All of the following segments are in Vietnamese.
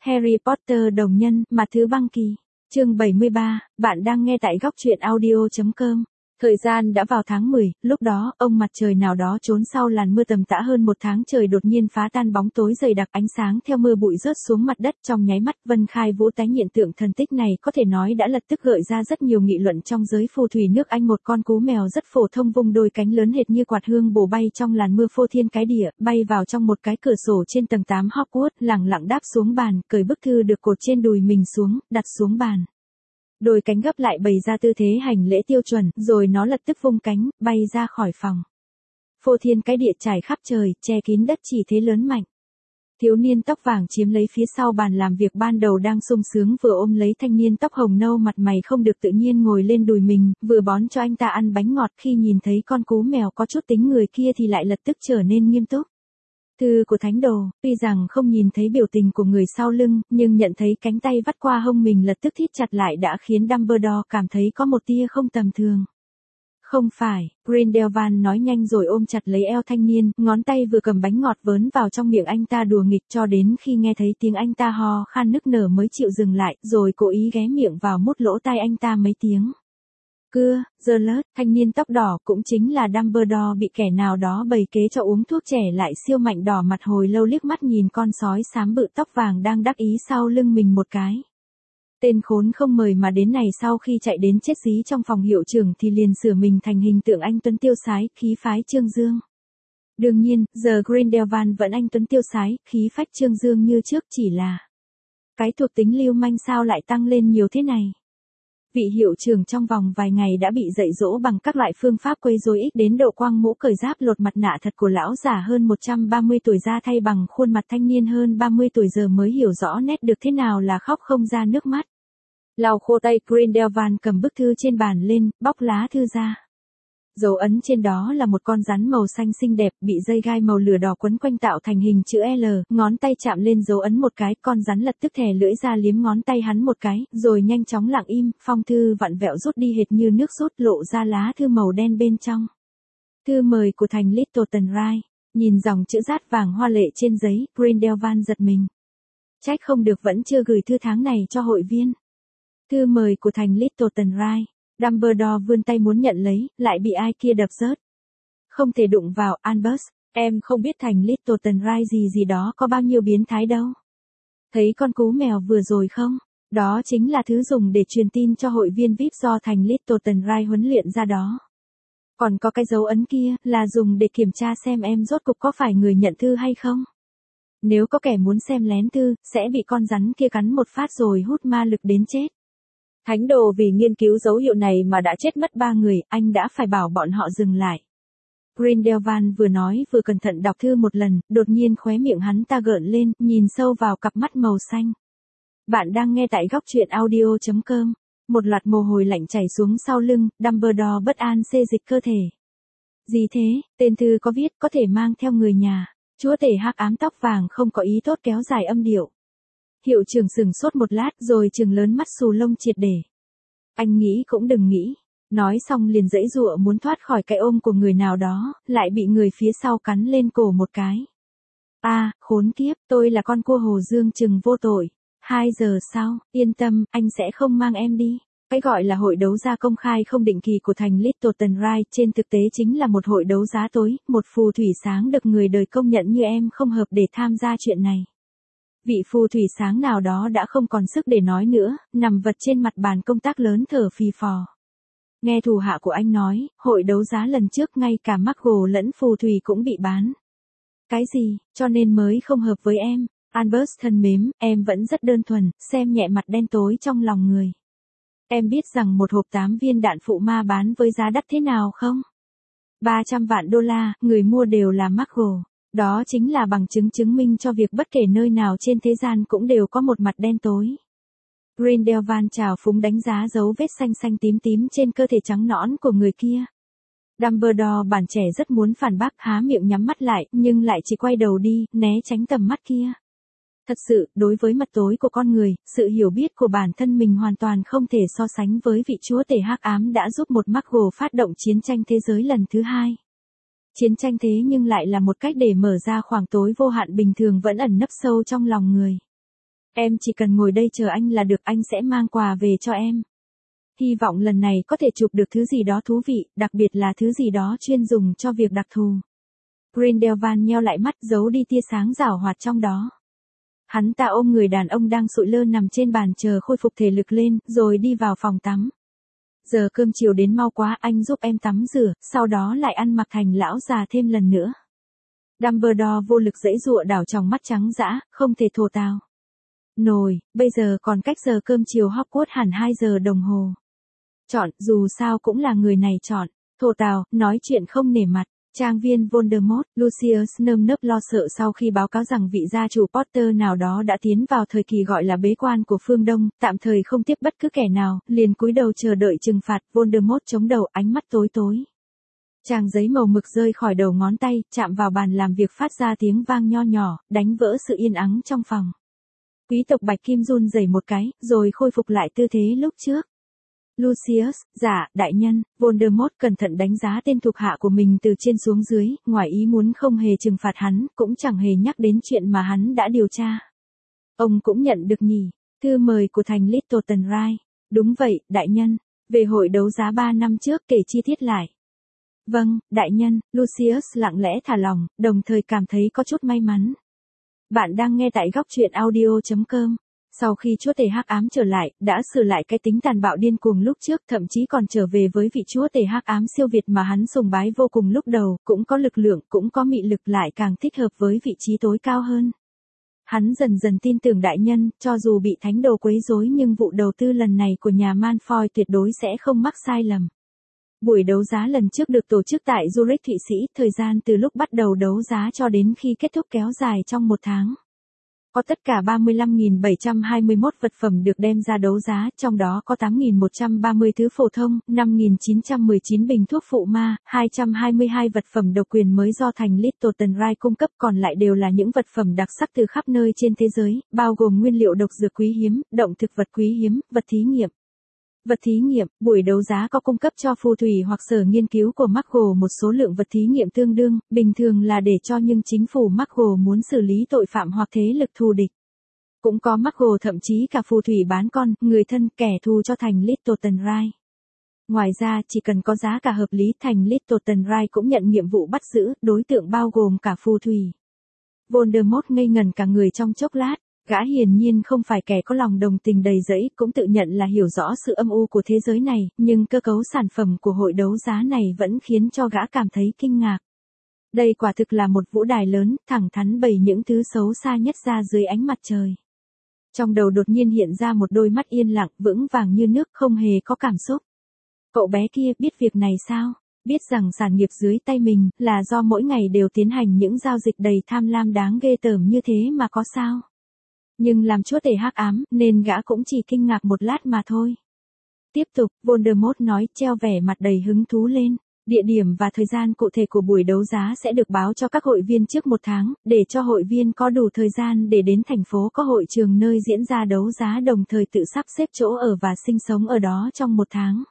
Harry Potter đồng nhân, mặt thứ băng kỳ. Chương 73, bạn đang nghe tại góc truyện audio.com. Thời gian đã vào tháng 10, lúc đó, ông mặt trời nào đó trốn sau làn mưa tầm tã hơn một tháng trời đột nhiên phá tan bóng tối dày đặc, ánh sáng theo mưa bụi rớt xuống mặt đất trong nháy mắt. Vân Khai Vũ tái hiện tượng thần tích này có thể nói đã lập tức gợi ra rất nhiều nghị luận trong giới phù thủy nước Anh. Một con cú mèo rất phổ thông vung đôi cánh lớn hệt như quạt hương bổ bay trong làn mưa phô thiên cái địa, bay vào trong một cái cửa sổ trên tầng 8 Hogwarts, lẳng lặng đáp xuống bàn, cởi bức thư được cột trên đùi mình xuống, đặt xuống bàn. Đôi cánh gấp lại bày ra tư thế hành lễ tiêu chuẩn, rồi nó lập tức vung cánh, bay ra khỏi phòng. Phô thiên cái địa trải khắp trời, che kín đất chỉ thế lớn mạnh. Thiếu niên tóc vàng chiếm lấy phía sau bàn làm việc ban đầu đang sung sướng vừa ôm lấy thanh niên tóc hồng nâu mặt mày không được tự nhiên ngồi lên đùi mình, vừa bón cho anh ta ăn bánh ngọt. Khi nhìn thấy con cú mèo có chút tính người kia thì lại lập tức trở nên nghiêm túc. Thư của thánh đồ, tuy rằng không nhìn thấy biểu tình của người sau lưng, nhưng nhận thấy cánh tay vắt qua hông mình lập tức thít chặt lại đã khiến Dumbledore cảm thấy có một tia không tầm thường. Không phải, Grindelwald nói nhanh rồi ôm chặt lấy eo thanh niên, ngón tay vừa cầm bánh ngọt vớn vào trong miệng anh ta đùa nghịch cho đến khi nghe thấy tiếng anh ta ho khan nức nở mới chịu dừng lại, rồi cố ý ghé miệng vào mút lỗ tai anh ta mấy tiếng. Cưa, Geralt, thanh niên tóc đỏ cũng chính là Dumbledore bị kẻ nào đó bày kế cho uống thuốc trẻ lại siêu mạnh đỏ mặt hồi lâu liếc mắt nhìn con sói xám bự tóc vàng đang đắc ý sau lưng mình một cái. Tên khốn không mời mà đến này sau khi chạy đến chết dí trong phòng hiệu trưởng thì liền sửa mình thành hình tượng anh tuấn tiêu sái, khí phái trương dương. Đương nhiên, giờ Grindelwald vẫn anh tuấn tiêu sái, khí phách trương dương như trước, chỉ là cái thuộc tính lưu manh sao lại tăng lên nhiều thế này. Vị hiệu trưởng trong vòng vài ngày đã bị dạy dỗ bằng các loại phương pháp quấy rối ít đến độ quăng mũ cởi giáp lột mặt nạ thật của lão già hơn 130 tuổi ra thay bằng khuôn mặt thanh niên hơn 30 tuổi giờ mới hiểu rõ nét được thế nào là khóc không ra nước mắt. Lau khô tay, Grindelwald cầm bức thư trên bàn lên, bóc lá thư ra. Dấu ấn trên đó là một con rắn màu xanh xinh đẹp, bị dây gai màu lửa đỏ quấn quanh tạo thành hình chữ L, ngón tay chạm lên dấu ấn một cái, con rắn lập tức thè lưỡi ra liếm ngón tay hắn một cái, rồi nhanh chóng lặng im, phong thư vặn vẹo rút đi hệt như nước rút, lộ ra lá thư màu đen bên trong. Thư mời của thành Littleton-Rai. Nhìn dòng chữ rát vàng hoa lệ trên giấy, Grindelwald giật mình. Trách không được vẫn chưa gửi thư tháng này cho hội viên. Thư mời của thành Littleton-Rai. Dumbledore vươn tay muốn nhận lấy, lại bị ai kia đập rớt. Không thể đụng vào, Albus, em không biết thành Littleton-Rai gì đó có bao nhiêu biến thái đâu. Thấy con cú mèo vừa rồi không? Đó chính là thứ dùng để truyền tin cho hội viên VIP do thành Littleton-Rai huấn luyện ra đó. Còn có cái dấu ấn kia, là dùng để kiểm tra xem em rốt cục có phải người nhận thư hay không. Nếu có kẻ muốn xem lén thư, sẽ bị con rắn kia cắn một phát rồi hút ma lực đến chết. Thánh đồ vì nghiên cứu dấu hiệu này mà đã chết mất 3 người, anh đã phải bảo bọn họ dừng lại. Grindelwald vừa nói vừa cẩn thận đọc thư một lần, đột nhiên khóe miệng hắn ta gợn lên, nhìn sâu vào cặp mắt màu xanh. Bạn đang nghe tại góc truyện audio.com. Một loạt mồ hôi lạnh chảy xuống sau lưng, Dumbledore bất an xê dịch cơ thể. Gì thế, tên thư có viết có thể mang theo người nhà. Chúa tể hắc ám tóc vàng không có ý tốt kéo dài âm điệu. Hiệu trưởng sửng sốt một lát rồi trừng lớn mắt xù lông triệt để. Anh nghĩ cũng đừng nghĩ. Nói xong liền giãy giụa muốn thoát khỏi cái ôm của người nào đó, lại bị người phía sau cắn lên cổ một cái. Khốn kiếp, tôi là con cua Hồ Dương Trừng vô tội. 2 giờ sau, yên tâm, anh sẽ không mang em đi. Cái gọi là hội đấu giá công khai không định kỳ của thành Littleton-Rai trên thực tế chính là một hội đấu giá tối, một phù thủy sáng được người đời công nhận như em không hợp để tham gia chuyện này. Vị phù thủy sáng nào đó đã không còn sức để nói nữa, nằm vật trên mặt bàn công tác lớn thở phì phò. Nghe thủ hạ của anh nói, hội đấu giá lần trước ngay cả Muggle lẫn phù thủy cũng bị bán. Cái gì, cho nên mới không hợp với em. Albus thân mến, em vẫn rất đơn thuần, xem nhẹ mặt đen tối trong lòng người. Em biết rằng một hộp 8 viên đạn phụ ma bán với giá đắt thế nào không? 300 vạn đô la, người mua đều là Muggle. Đó chính là bằng chứng chứng minh cho việc bất kể nơi nào trên thế gian cũng đều có một mặt đen tối. Grindelwald trào phúng đánh giá dấu vết xanh xanh tím tím trên cơ thể trắng nõn của người kia. Dumbledore bản trẻ rất muốn phản bác, há miệng nhắm mắt lại, nhưng lại chỉ quay đầu đi, né tránh tầm mắt kia. Thật sự, đối với mặt tối của con người, sự hiểu biết của bản thân mình hoàn toàn không thể so sánh với vị chúa tể hắc ám đã giúp một Muggle phát động chiến tranh thế giới lần thứ 2. Chiến tranh thế nhưng lại là một cách để mở ra khoảng tối vô hạn bình thường vẫn ẩn nấp sâu trong lòng người. Em chỉ cần ngồi đây chờ anh là được, anh sẽ mang quà về cho em. Hy vọng lần này có thể chụp được thứ gì đó thú vị, đặc biệt là thứ gì đó chuyên dùng cho việc đặc thù. Grindelwald nheo lại mắt, giấu đi tia sáng rảo hoạt trong đó. Hắn ta ôm người đàn ông đang sụi lơ nằm trên bàn chờ khôi phục thể lực lên, rồi đi vào phòng tắm. Giờ cơm chiều đến mau quá, anh giúp em tắm rửa, sau đó lại ăn mặc thành lão già thêm lần nữa. Dumbledore vô lực giãy giụa, đảo tròng mắt trắng dã, không thể thổ tào. Nồi, bây giờ còn cách giờ cơm chiều Hogwarts hẳn 2 giờ đồng hồ. Chọn, dù sao cũng là người này chọn. Thổ tào, nói chuyện không nể mặt. Trang viên Voldemort, Lucius nơm nớp lo sợ sau khi báo cáo rằng vị gia chủ Potter nào đó đã tiến vào thời kỳ gọi là bế quan của phương Đông, tạm thời không tiếp bất cứ kẻ nào, liền cúi đầu chờ đợi trừng phạt. Voldemort chống đầu, ánh mắt tối tối. Trang giấy màu mực rơi khỏi đầu ngón tay, chạm vào bàn làm việc phát ra tiếng vang nho nhỏ, đánh vỡ sự yên ắng trong phòng. Quý tộc Bạch Kim run rẩy một cái, rồi khôi phục lại tư thế lúc trước. Lucius, dạ, đại nhân. Voldemort cẩn thận đánh giá tên thuộc hạ của mình từ trên xuống dưới, ngoài ý muốn không hề trừng phạt hắn, cũng chẳng hề nhắc đến chuyện mà hắn đã điều tra. Ông cũng nhận được nhỉ, thư mời của thành Littleton-Rai. Đúng vậy, đại nhân. Về hội đấu giá 3 năm trước, kể chi tiết lại. Vâng, đại nhân. Lucius lặng lẽ thả lỏng, đồng thời cảm thấy có chút may mắn. Bạn đang nghe tại góc truyện audio.com. Sau khi chúa tể hắc ám trở lại, đã sửa lại cái tính tàn bạo điên cuồng lúc trước, thậm chí còn trở về với vị chúa tể hắc ám siêu việt mà hắn sùng bái vô cùng lúc đầu, cũng có lực lượng, cũng có mị lực, lại càng thích hợp với vị trí tối cao hơn. Hắn dần dần tin tưởng đại nhân, cho dù bị thánh đồ quấy rối nhưng vụ đầu tư lần này của nhà Malfoy tuyệt đối sẽ không mắc sai lầm. Buổi đấu giá lần trước được tổ chức tại Zurich, Thụy Sĩ, thời gian từ lúc bắt đầu đấu giá cho đến khi kết thúc kéo dài trong 1 tháng. Có tất cả 35.721 vật phẩm được đem ra đấu giá, trong đó có 8.130 thứ phổ thông, 5.919 bình thuốc phụ ma, 222 vật phẩm độc quyền mới do thành Littleton-Rai cung cấp, còn lại đều là những vật phẩm đặc sắc từ khắp nơi trên thế giới, bao gồm nguyên liệu độc dược quý hiếm, động thực vật quý hiếm, vật thí nghiệm. Vật thí nghiệm, buổi đấu giá có cung cấp cho phù thủy hoặc sở nghiên cứu của McGonagall một số lượng vật thí nghiệm tương đương, bình thường là để cho nhưng chính phủ McGonagall muốn xử lý tội phạm hoặc thế lực thù địch. Cũng có McGonagall thậm chí cả phù thủy bán con, người thân, kẻ thù cho thành Littleton-Rai. Ngoài ra, chỉ cần có giá cả hợp lý, thành Littleton-Rai cũng nhận nhiệm vụ bắt giữ, đối tượng bao gồm cả phù thủy. Voldemort ngây ngần cả người trong chốc lát. Gã hiển nhiên không phải kẻ có lòng đồng tình đầy dẫy, cũng tự nhận là hiểu rõ sự âm u của thế giới này, nhưng cơ cấu sản phẩm của hội đấu giá này vẫn khiến cho gã cảm thấy kinh ngạc. Đây quả thực là một vũ đài lớn, thẳng thắn bày những thứ xấu xa nhất ra dưới ánh mặt trời. Trong đầu đột nhiên hiện ra một đôi mắt yên lặng, vững vàng như nước, không hề có cảm xúc. Cậu bé kia biết việc này sao? Biết rằng sản nghiệp dưới tay mình là do mỗi ngày đều tiến hành những giao dịch đầy tham lam đáng ghê tởm như thế mà có sao? Nhưng làm chúa tể hắc ám, nên gã cũng chỉ kinh ngạc một lát mà thôi. Tiếp tục, Voldemort nói, treo vẻ mặt đầy hứng thú lên. Địa điểm và thời gian cụ thể của buổi đấu giá sẽ được báo cho các hội viên trước 1 tháng, để cho hội viên có đủ thời gian để đến thành phố có hội trường nơi diễn ra đấu giá, đồng thời tự sắp xếp chỗ ở và sinh sống ở đó trong 1 tháng.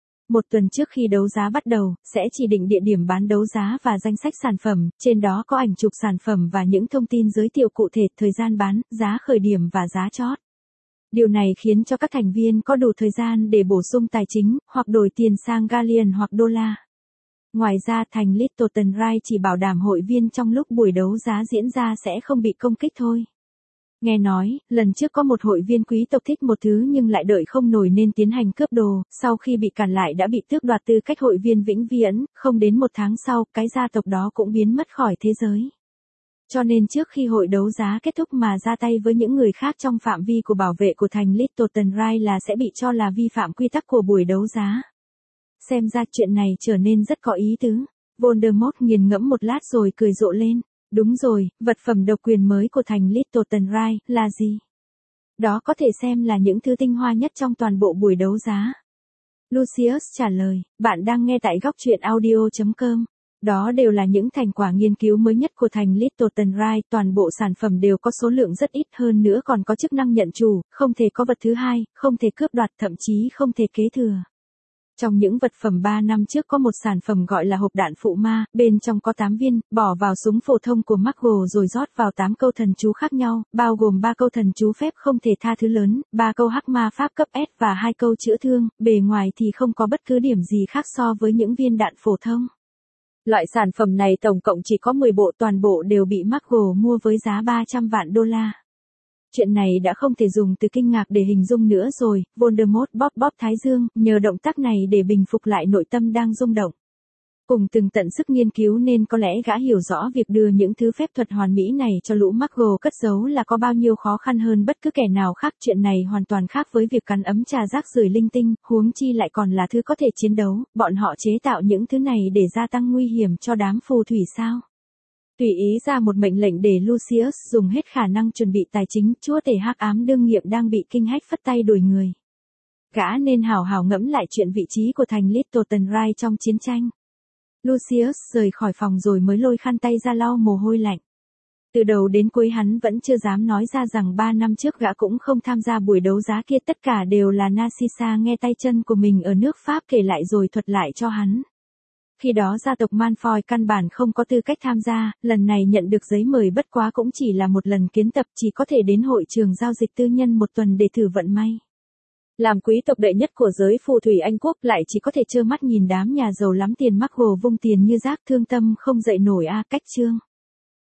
1 tuần trước khi đấu giá bắt đầu, sẽ chỉ định địa điểm bán đấu giá và danh sách sản phẩm, trên đó có ảnh chụp sản phẩm và những thông tin giới thiệu cụ thể, thời gian bán, giá khởi điểm và giá chót. Điều này khiến cho các thành viên có đủ thời gian để bổ sung tài chính, hoặc đổi tiền sang galleon hoặc đô la. Ngoài ra, thành Littleton-Rai chỉ bảo đảm hội viên trong lúc buổi đấu giá diễn ra sẽ không bị công kích thôi. Nghe nói, lần trước có một hội viên quý tộc thích một thứ nhưng lại đợi không nổi nên tiến hành cướp đồ, sau khi bị cản lại đã bị tước đoạt tư cách hội viên vĩnh viễn, không đến 1 tháng sau, cái gia tộc đó cũng biến mất khỏi thế giới. Cho nên trước khi hội đấu giá kết thúc mà ra tay với những người khác trong phạm vi của bảo vệ của thành Littleton-Rai là sẽ bị cho là vi phạm quy tắc của buổi đấu giá. Xem ra chuyện này trở nên rất có ý tứ. Voldemort nghiền ngẫm một lát rồi cười rộ lên. Đúng rồi, vật phẩm độc quyền mới của thành Littleton-Rai là gì? Đó có thể xem là những thứ tinh hoa nhất trong toàn bộ buổi đấu giá. Lucius trả lời, bạn đang nghe tại góc truyện audio.com. Đó đều là những thành quả nghiên cứu mới nhất của thành Littleton-Rai, toàn bộ sản phẩm đều có số lượng rất ít, hơn nữa còn có chức năng nhận chủ, không thể có vật thứ hai, không thể cướp đoạt, thậm chí không thể kế thừa. Trong những vật phẩm 3 năm trước có một sản phẩm gọi là hộp đạn phụ ma, bên trong có 8 viên, bỏ vào súng phổ thông của Marvel rồi rót vào 8 câu thần chú khác nhau, bao gồm 3 câu thần chú phép không thể tha thứ lớn, 3 câu hắc ma pháp cấp S và 2 câu chữa thương, bề ngoài thì không có bất cứ điểm gì khác so với những viên đạn phổ thông. Loại sản phẩm này tổng cộng chỉ có 10 bộ, toàn bộ đều bị Marvel mua với giá 300 vạn đô la. Chuyện này đã không thể dùng từ kinh ngạc để hình dung nữa rồi, Voldemort bóp bóp thái dương, nhờ động tác này để bình phục lại nội tâm đang rung động. Cùng từng tận sức nghiên cứu nên có lẽ gã hiểu rõ việc đưa những thứ phép thuật hoàn mỹ này cho lũ Muggle cất giấu là có bao nhiêu khó khăn hơn bất cứ kẻ nào khác. Chuyện này hoàn toàn khác với việc cắn ấm trà rác rưởi linh tinh, huống chi lại còn là thứ có thể chiến đấu, bọn họ chế tạo những thứ này để gia tăng nguy hiểm cho đám phù thủy sao? Tùy ý ra một mệnh lệnh để Lucius dùng hết khả năng chuẩn bị tài chính, chúa tể hắc ám đương nhiệm đang bị kinh hách phất tay đuổi người. Gã nên hào hào ngẫm lại chuyện vị trí của thành Littleton Rai trong chiến tranh. Lucius rời khỏi phòng rồi mới lôi khăn tay ra lau mồ hôi lạnh. Từ đầu đến cuối hắn vẫn chưa dám nói ra rằng 3 năm trước gã cũng không tham gia buổi đấu giá kia, tất cả đều là Narcissa nghe tay chân của mình ở nước Pháp kể lại rồi thuật lại cho hắn. Khi đó gia tộc Malfoy căn bản không có tư cách tham gia, lần này nhận được giấy mời bất quá cũng chỉ là một lần kiến tập, chỉ có thể đến hội trường giao dịch tư nhân một tuần để thử vận may. Làm quý tộc đệ nhất của giới phù thủy Anh quốc lại chỉ có thể trơ mắt nhìn đám nhà giàu lắm tiền Marvel vung tiền như rác, thương tâm không dậy nổi a. Cách chương